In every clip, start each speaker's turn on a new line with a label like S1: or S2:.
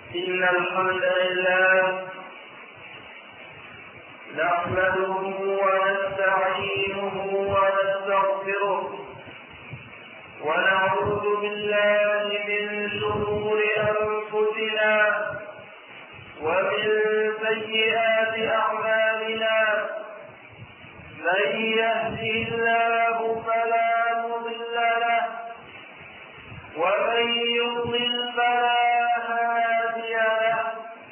S1: إن الحمد لله نحمده ونستعينه ونستغفره ونعوذ بالله من شرور أنفسنا ومن سيئات أعمالنا من يهده الله فلا مضل له ومن يضلل فلا هادي له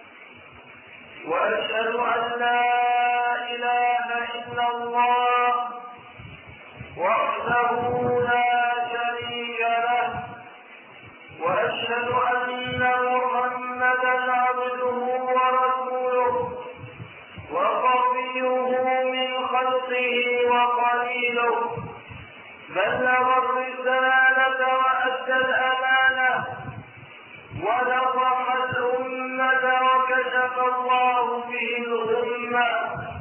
S1: وأشهد أن لا إله إلا الله وحده لا شريك له وأشهد أن محمدا عبده ورسوله وصفيه من خلقه وقليله بلغ الرسالة وأدى الأمانة ونصح الأمة وكشف الله به الغمة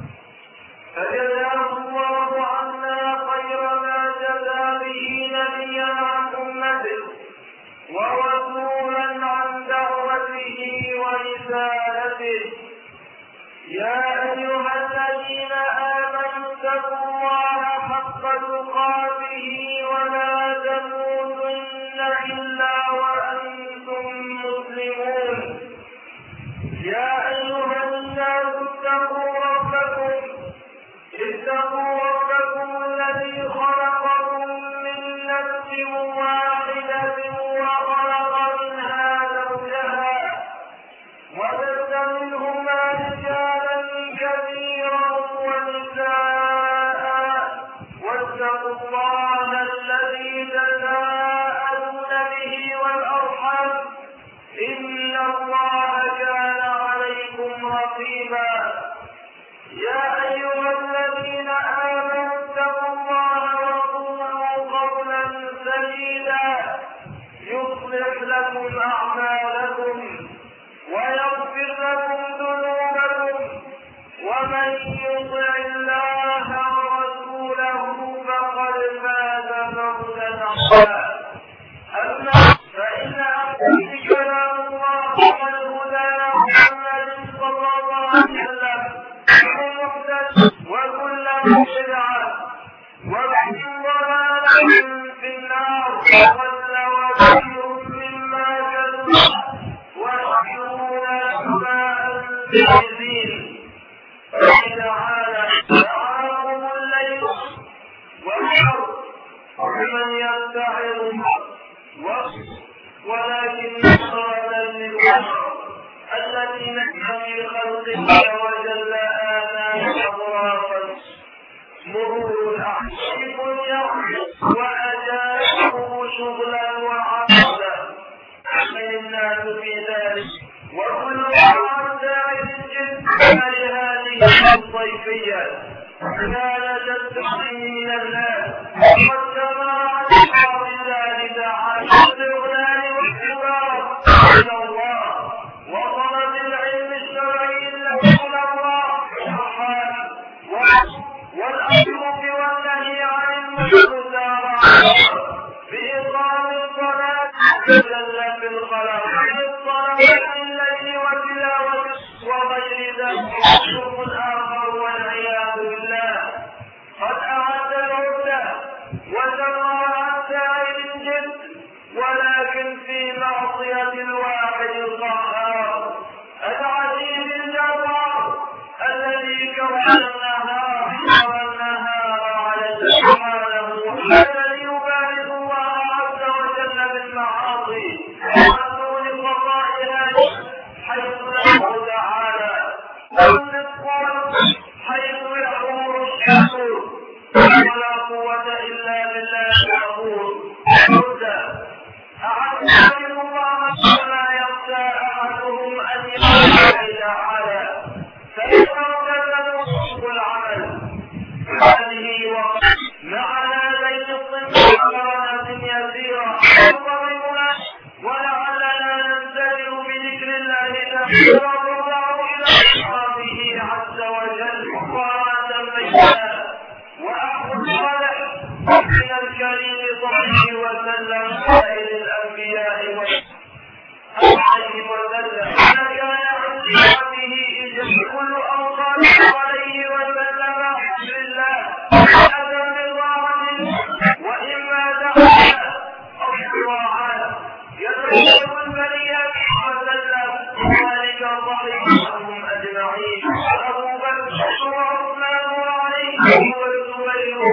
S1: فجزاه الله عنا خير ما جزى به نبيا عن أمته ورسولا عن دعوته ورسالته يا أيها الذين آمنوا اتقوا الله حق تقاته ولا تموتن إلا وأنتم مسلمون يا أيها الناس اتقوا ربكم الذي خلقكم من نفس واحدة وخلق منها زوجها وبث منهما رجالا كثيرا ونساء واتقوا الله الذي تساءلون به والأرحام إن الله كان عليكم رقيبا يا أيها الذين آمنوا اتقوا الله وقولوا قولا سديدا يصلح لكم أعمالكم ويغفر لكم ذنوبكم ومن يطع الله ورسوله فقد فاز فوزا عظيما أما فإن أحسن كلام الله والهدى محمد صلى الله عليه وسلم وكل بدعة وكل ضلالة في النار وضل وكثير مما كذب ويحشرون أسماء الدين تعالى تعاقب الليل والشر ومن يتعظ ولكن نصرة للبشر التي نحن في خلقه وجل آناء أضرافا مرور الأحشيب وأجابه شغلا وعقدا من الناس في ذلك وكل عام داعي الجد لهذه الصيفية كانت تستحي من الناس وقد سمع عن بعض الله تعالى بالاغلال والحرام إلى الله وطلب العلم الشرعي الذي الله سبحانه والأمر والنهي عن المحرمات بإقام الصلاة جل في الخلاء بالصلاة الليل وتلاوة وغير ذلك شرك آخر والعياذ بالله قد أعد العدة وسمع عن سائر الجد ولكن في معصية الواحد القهار العزيز الجبار الذي كون النهار على سبحانه الذي يبارك الله عز وجل بالمعاصي وعدون قضائها حيث له تعالى الرزق حيث يحور الشمس ولا قوة إلا بالله الغفور أعلم الله فلا يخشى أحدهم أن يقول تعالى فإنه تنسق العمل هذه وقت مع هذين الصنف ثمرات يسيرة تضربنا ولعلنا ننتهي بذكر الله تعالى والرضا إلى إحرامه عز وجل قراءة بينا وأخذ الصالح من الكريم صلى الله عليه وسلم سائر الأنبياء عليه وسلم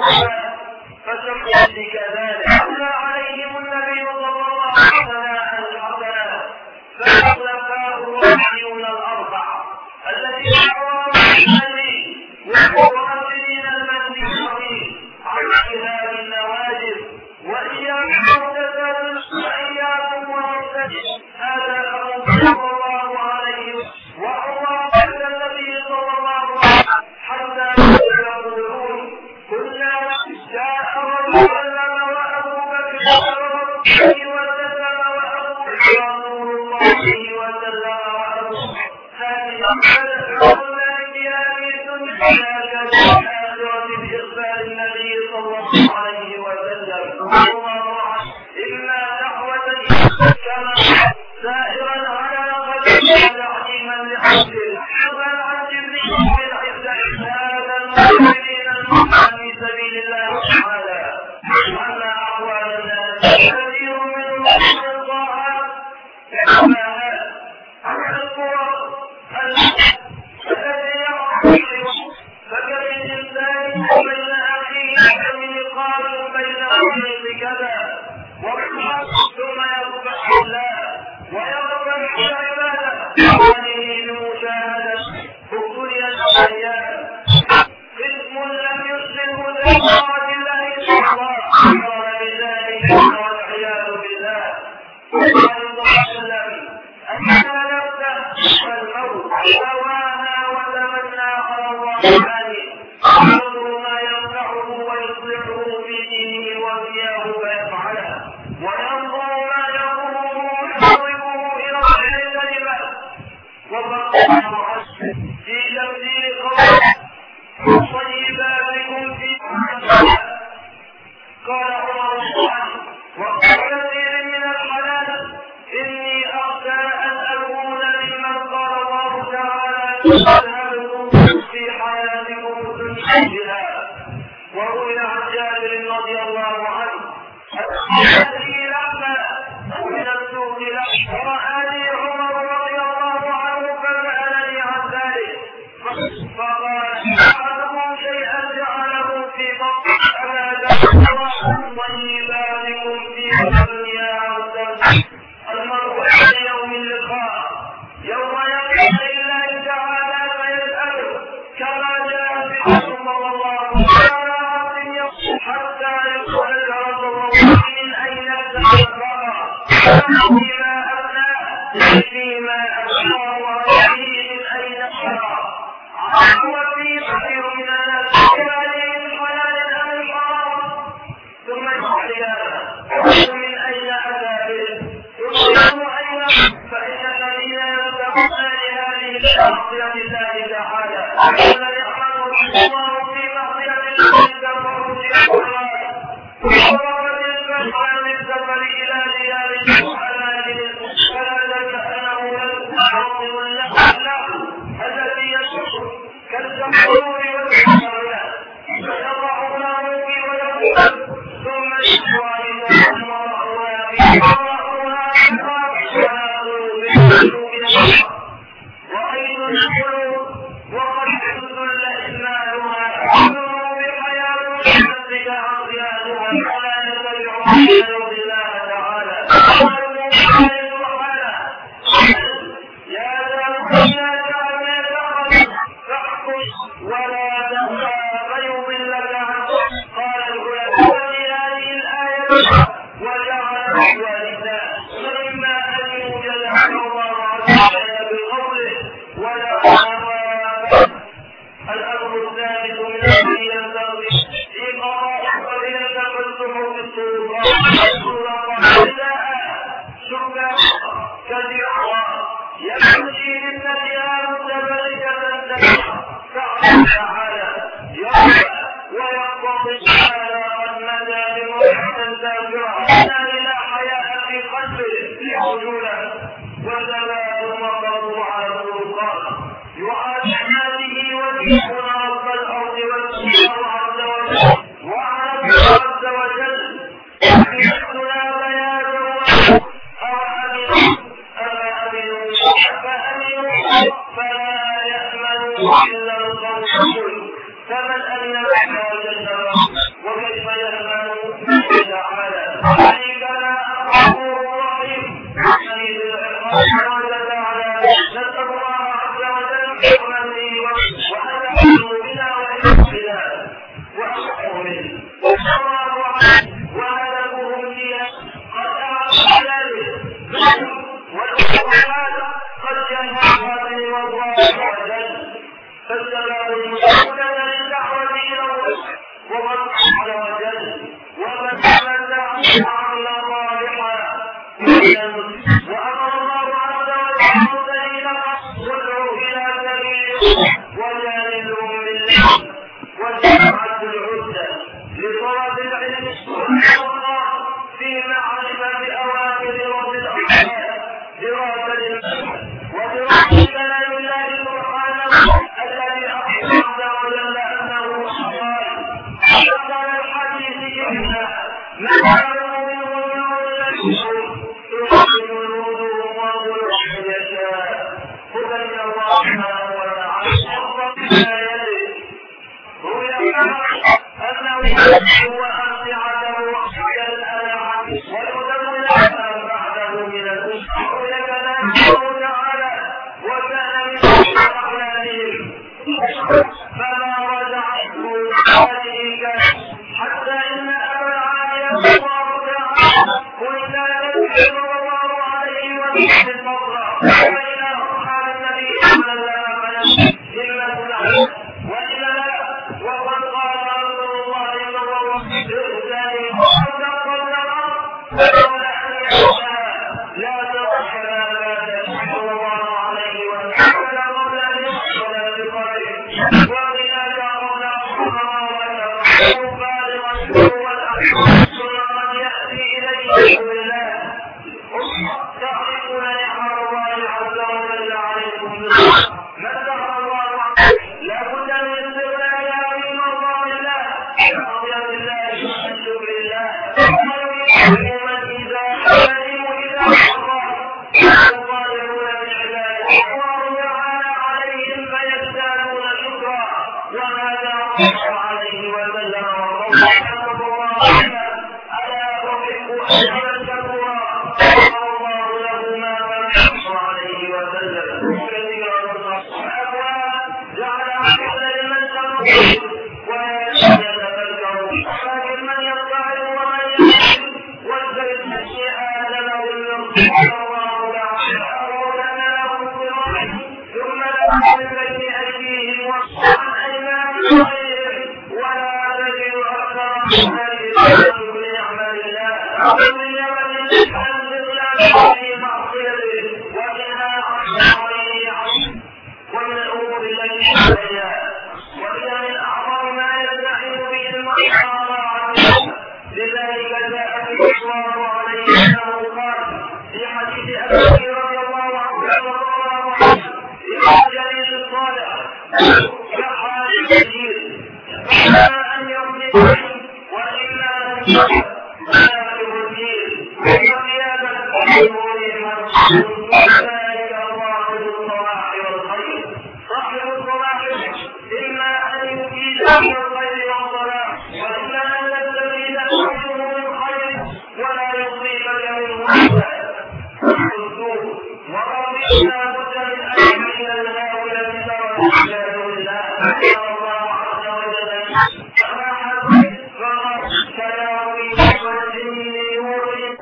S1: فسمعت كذلك أتى عليهم النبي صلى الله عليه وسلم الحسنة فالخلفاء الراشدون الأربعة الذين أمرهم بالنبي والمؤمنين المنهجين عن اجتهاد النواجذ وإياكم محدثات وإياكم ومحدثات هذا أمر صلى الله عليه وسلم وأمر النبي صلى الله عليه وسلم حتى يقولون كنا جاء وسلم وأبو بكر وسلم وأبو رسول الله وسلم وأبو هذه بإخبار النبي صلى الله عليه وسلم إما دعوة كما سائرا على قدر تعليما لحسن حسن عن جبريل هذا المؤمنين المؤمن في سبيل الله تعالى أما أحوال الناس كثير منهم الطاعات كما القرى التي فكم الإنسان بين أخيه من قال بين كذا ثم يصبح الله ويغفر العبادة وعليه بمشاهدة ابتلي الأيام قسم لم يسلمه لطاعة الله تعالى قال بذلك والعياذ بالله قال وسلم أنها نفسه والموت هواها وتمنى على الله ينظر ما ينفعه ويصلحه في دينه وإياه فيفعله وينظر ما يضره ويحركه إلى غير كلمة وفقه في تبديل قول طيباتكم في قال عمر وكثير من الحلال إني أخشى أن أكون ممن قال الله تعالى تذهبكم في حياتكم بها وروي عن جابر رضي الله عنه هذه لحظة من السوق ورآني عمر رضي الله عنه فسألني عن ذلك فقال أحدكم شيئا جعله في بطن ألا تحرم طيباتكم في الدنيا المرء عند يوم اللقاء يوم يقول لله تعالى فيسأله كما جاء في صلى الله عليه وسلم حتى يسأل رسول الله من أين تبرأ فيما أبنى فيما أبنى وعليه من أين أبنى وفي كثير من الناس عليه الحلال أم الحرام ثم يسأل من أين أتى به ثم أين فإن الذين يتبعون لهذه المعصية الله تعالى الذي أمره الله في معصية الله كفروا في القرآن ووقت الفتح من السفر إلى ديار الحلال فلا كأنه يعظم له الذي يشكر كالجمهور والحرام يضعونه في ويقول ثم يشكر ثم رأوها في وأيضا القلوب وقد تذل إسماعها تذل بحياة نفسك عصيانها ولا يتبعها يرضي الله تعالى يا فاحكم ولا تخشى فيضلك عنه قال العلماء في هذه الآية وجعل والداه فإما أن يوجد الله عز بقوله ولا الأمر الثالث من الذي ينبغي في قضاء قضية فالصحف السلطان شبه كثيرا يمشي للنبيان متبركة فعلا تعالى ويقضي تعالى قد مدى بمرحة تابعة لا حياء في قلبه في عجوله وزباد المرض على السلطان يعادي ويكون رب الأرض والسماء عز وجل وعلى عز وجل يحدنا بيانه فلا يأمن إلا القوم فمن أمن الله جل الخلاف وأخطأوا منه وهلكوهم فيها قد أعطوا ذلك والأخوات قد جنها به الله عز وجل فاستجابوا المسلمين للدعوة إلى الله وقد عز وجل ومن تمتع عملا صالحا وأمر الله عز وجل ادعوا إلى سبيله وجادلهم بالله وجمعت العدة لطلب العلم والحق في معرفة أوامر رب الأرض دراسة ودراسة كلام الله سبحانه الذي أخبر عز وجل أنه قال الحديث إنا نعلم منه يعلم الوجوه والروح يشاء هدى من الله سبحانه وتعالى روي أنه وأمتعته إلى الألعاب ويدمر بعده من الأسر روي كلامه تعالى وكان من أحلامهم فما رجعته ذلك حتى إن أبا العالية الله تعالى قلت نبي الله عليه وسلم وإلى أصحاب النبي صلى الله عليه وسلم إنه له وإلى لا وقد قال رسول الله صلى الله عليه وسلم وصدق النار فلولا أن يشاء لا ترحنا ما صلى الله عليه وسلم قبل أن يحصل بقدره وقيل قبل الحرام وتفعله بالغ والأحسن ثم يأتي إليه بالله تعرفون نعم الله عز وجل عليكم مدح الله لا بد من استغلالها من مرضات الله رضي بالله من شكر الله ومن إذا علموا إذا حرم الظالمون بالعباد الله تعالى عليهم فيزدادون شكرا وهذا الله عليه وسلم والله حفظ الله ألا أحب أحد شكورا الله له ما فنحن عليه وسلم كثيرا جعل أحد لمن تنصر ويتفكر ولكن من يطلع ومن يحب والبيت الشيء آدم والنصر الله تعالى ولنا له الصراط ثم لهم من بين أيديهم وعن أيمانهم غيرهم ولا تجد أكثرهم ذلك بنعمة الله وبنعمة الله في معصيته ومنها عن ومن الأمور التي عليها وهي من أعظم ما يستعين به المرء على عبده لذلك جاء في الإخبار عليه أنه قال في حديث أبي رضي الله عنه إن الجليل الصالح كحال الجليل إما أن يملك وإما أن يملك ولا يبديل وقياما بأمورهم ذلك الله الصلاح والخير صاحب الصلاح إما أن يفيد من الخير والصلاح وإما أن تستفيد منه من خير ولا يصيبك منه السوء وربنا بد من أن يحيي الهاوية بشرف الله الله عز وجل كما حدث كياوي والجن يورث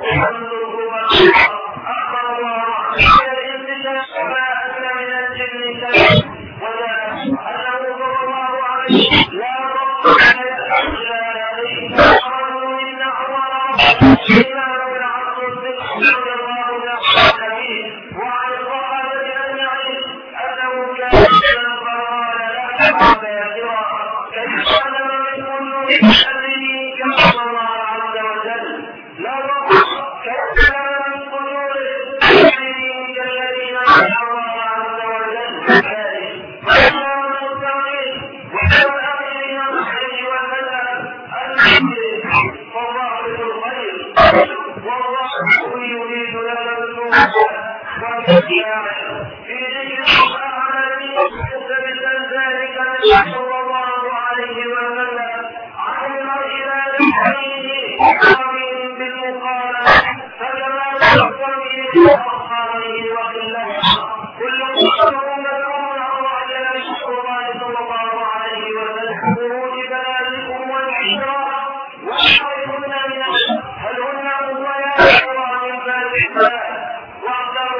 S1: أخبر الله الانتشار ما أن من الجن شيء ولا أنه صلى الله عليه لا رب إلا عليه أخرجوا من نحو إمام العصر رضي الله تعالى وعن الصحابة أجمعين أنه كان فقال لا تحب يسرا كيف علم من كل أمره كما الله عز وجل لا رب كيف علم من صدور أمره كالذين يدعو الله عز وجل ذلك وإمام المستقيم وهو الأمر من الخير والمدى الخير فالله الخير والله يريد لنا النور والإسلام في ذكر الأعمال مستبدا ذلك صلى الله عليه وسلم عن المرء لا يحييه ومن بالمقالة فكما تحصل به أصحابه وخلته كل مصدر مدعو الله صلى الله عليه وسلم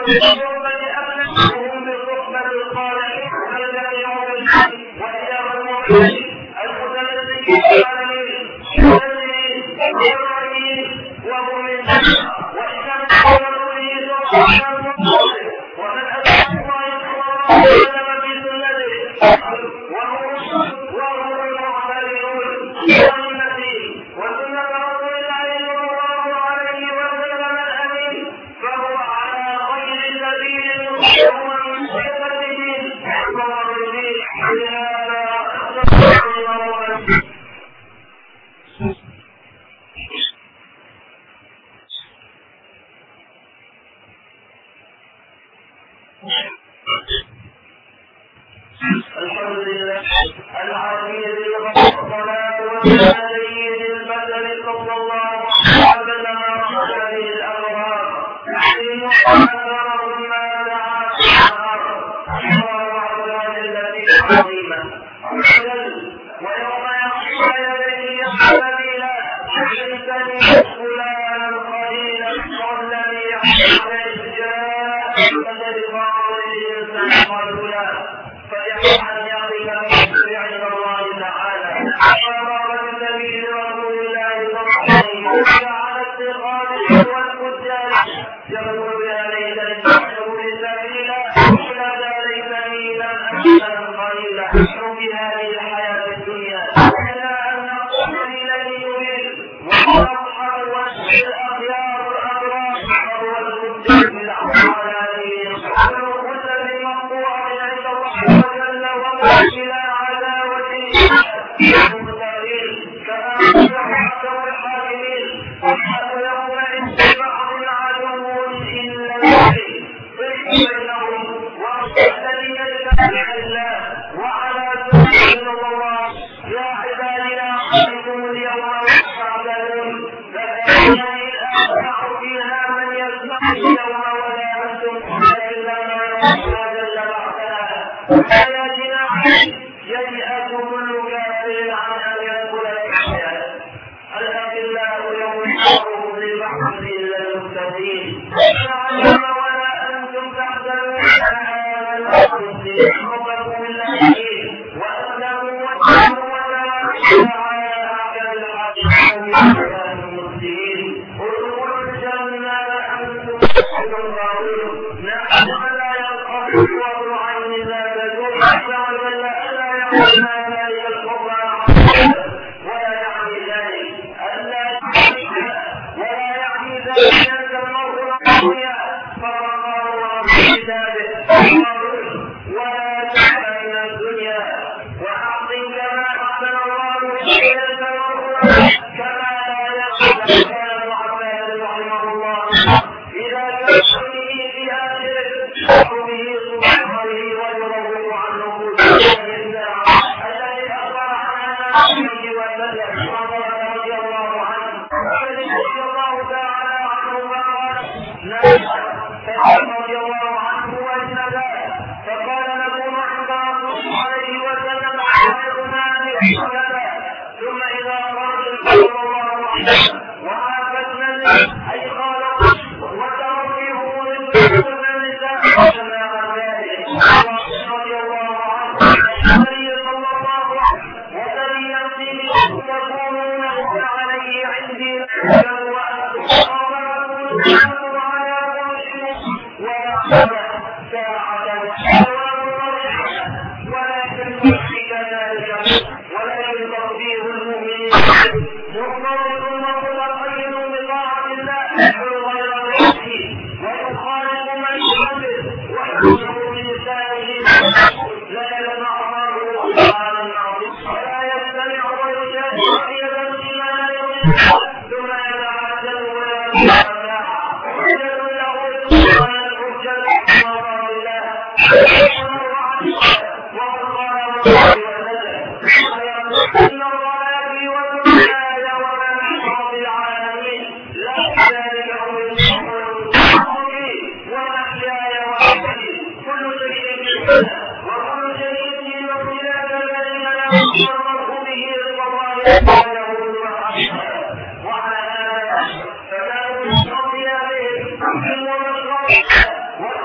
S1: وبالصحبة أبلغهم بالصحبة الصالحين فليجمعوا بالحق وإياه المؤمنين المتمسكين بالعالمين المسلمين والرحيمين وهم من وإنما رسوله سبحانه وتعالى ومن أتى الله وسلم في سنته وهم المعتدلون والمسيح وسنة رسول الله صلى الله عليه وسلم الأمين فهو على خير سبيل وهو من صفته والرشيد لهذا الحمد لله العزيز والصلاة والسلام على سيد البشر صلى الله عليه وسلم وعلى الأبرار أكثرهم ما دعا التي عظيمة ويوم يحصل يديه السبيل حدثني فلانا قليلا والذي يحصل جاء فلقاء الإنسان قلولا فيحصل أن يقف عند الله تعالى فقال سبيل رسول الله صلى الله عليه وسلم على اتخاذه والفجار يقول يا ليتني اتخذت سبيلا إلى ليتني لم أكن قليلا في هذه الحياة الدنيا إلا أن نقوم إليه يريد ونصحى وجه الأخيار الأبرار وهو الفجار بالأعمال كل مقطوع عند الله جل وعلا إلى عداوته المستقيم كما أخبر الحاكمين وحتى يوم عند بعض العدو إلا الذي بينهم والذين اتبع الله وعلى سبيل الله يا عبادي لا أخذكم اليوم وحدكم فإنني أسمع فيها من يسمع اليوم ولا أنتم إلا ما يسمع جل وعلا وآياتنا ييأس كل كافر عن أن يدخل الحياة الأخلاء يوم يحضرهم لبعض إلا المهتدين ولا أنتم تحزنون ربكم الذين وأسلموا واتقوا ولا على أحكام الحاكمين المسلمين ادخلوا الجنة أنتم تحزنون نحن لا يلقى الوضع عن ذات جوع ولا ألا يقول ذلك القرآن ولا يعني ذلك ألا ولا يعني ذلك أن المرء القوية فرقى الله بكتابه ولا تحزن من الدنيا وأحسن كما أحسن الله إليك كما لا يحزن كان ابن عباس رحمه الله إذا كان في آخره به سبحانه ويروج عن نفوس الذي أخبر عن نبيه وسلم رضي الله عنه رضي الله تعالى عنه فقال رضي الله عنه وجنبه فقال نكون عند رسول عليه وسلم ثم إذا خرج صلى الله عليه وسلم وعافتنا أي قال وتركيه للنساء رضي الله عنه النبي صلى الله عليه وسلم نفسه تكونون عليه عندي وأنتم على كل ولا ساعة ولكن كذلك ولكن تطبيق المؤمنين مرتبط متقيد بطاعة الله غير نفسه ويخالف من يحبه ويحبه بلسانه لا يسمع الله سبحانه العظيم ولا يستمع ويشاهد وحيدا فيما لا يريد ثم يتعجل ولا يتعجل حجة له سبحان الحجة مرضى الله إن الله يبني وكل ومن رب العالمين لا ذلك هو ومحياي ومماتي كل شيء وكل شيء في مقتلاك الذين لا يصرف به الله سبحانه وعلى هذا فلا يستطيع به ومشرع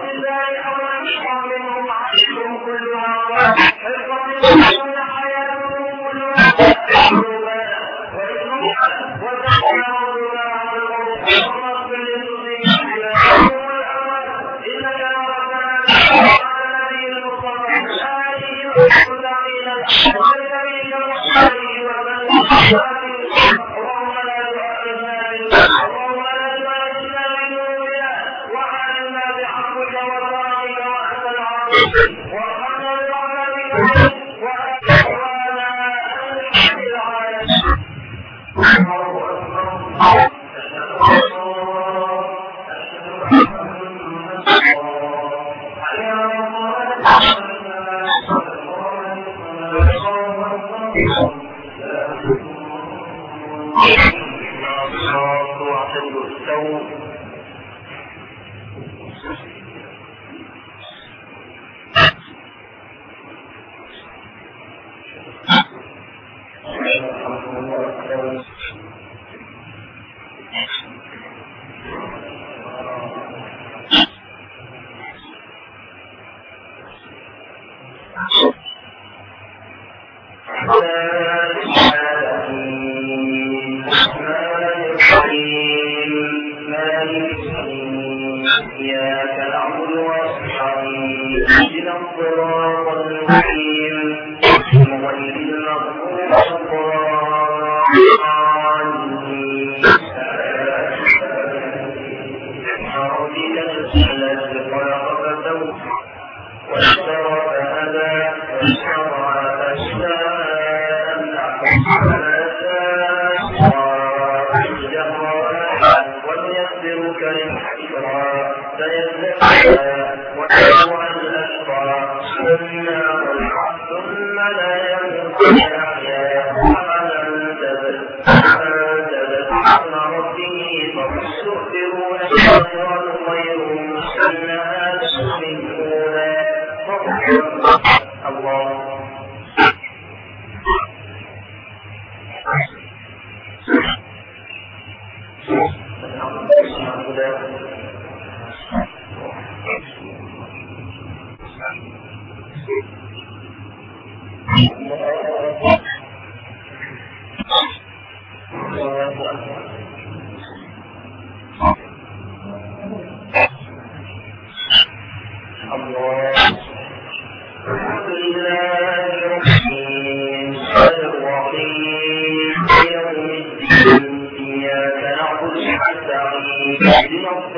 S1: اهدنا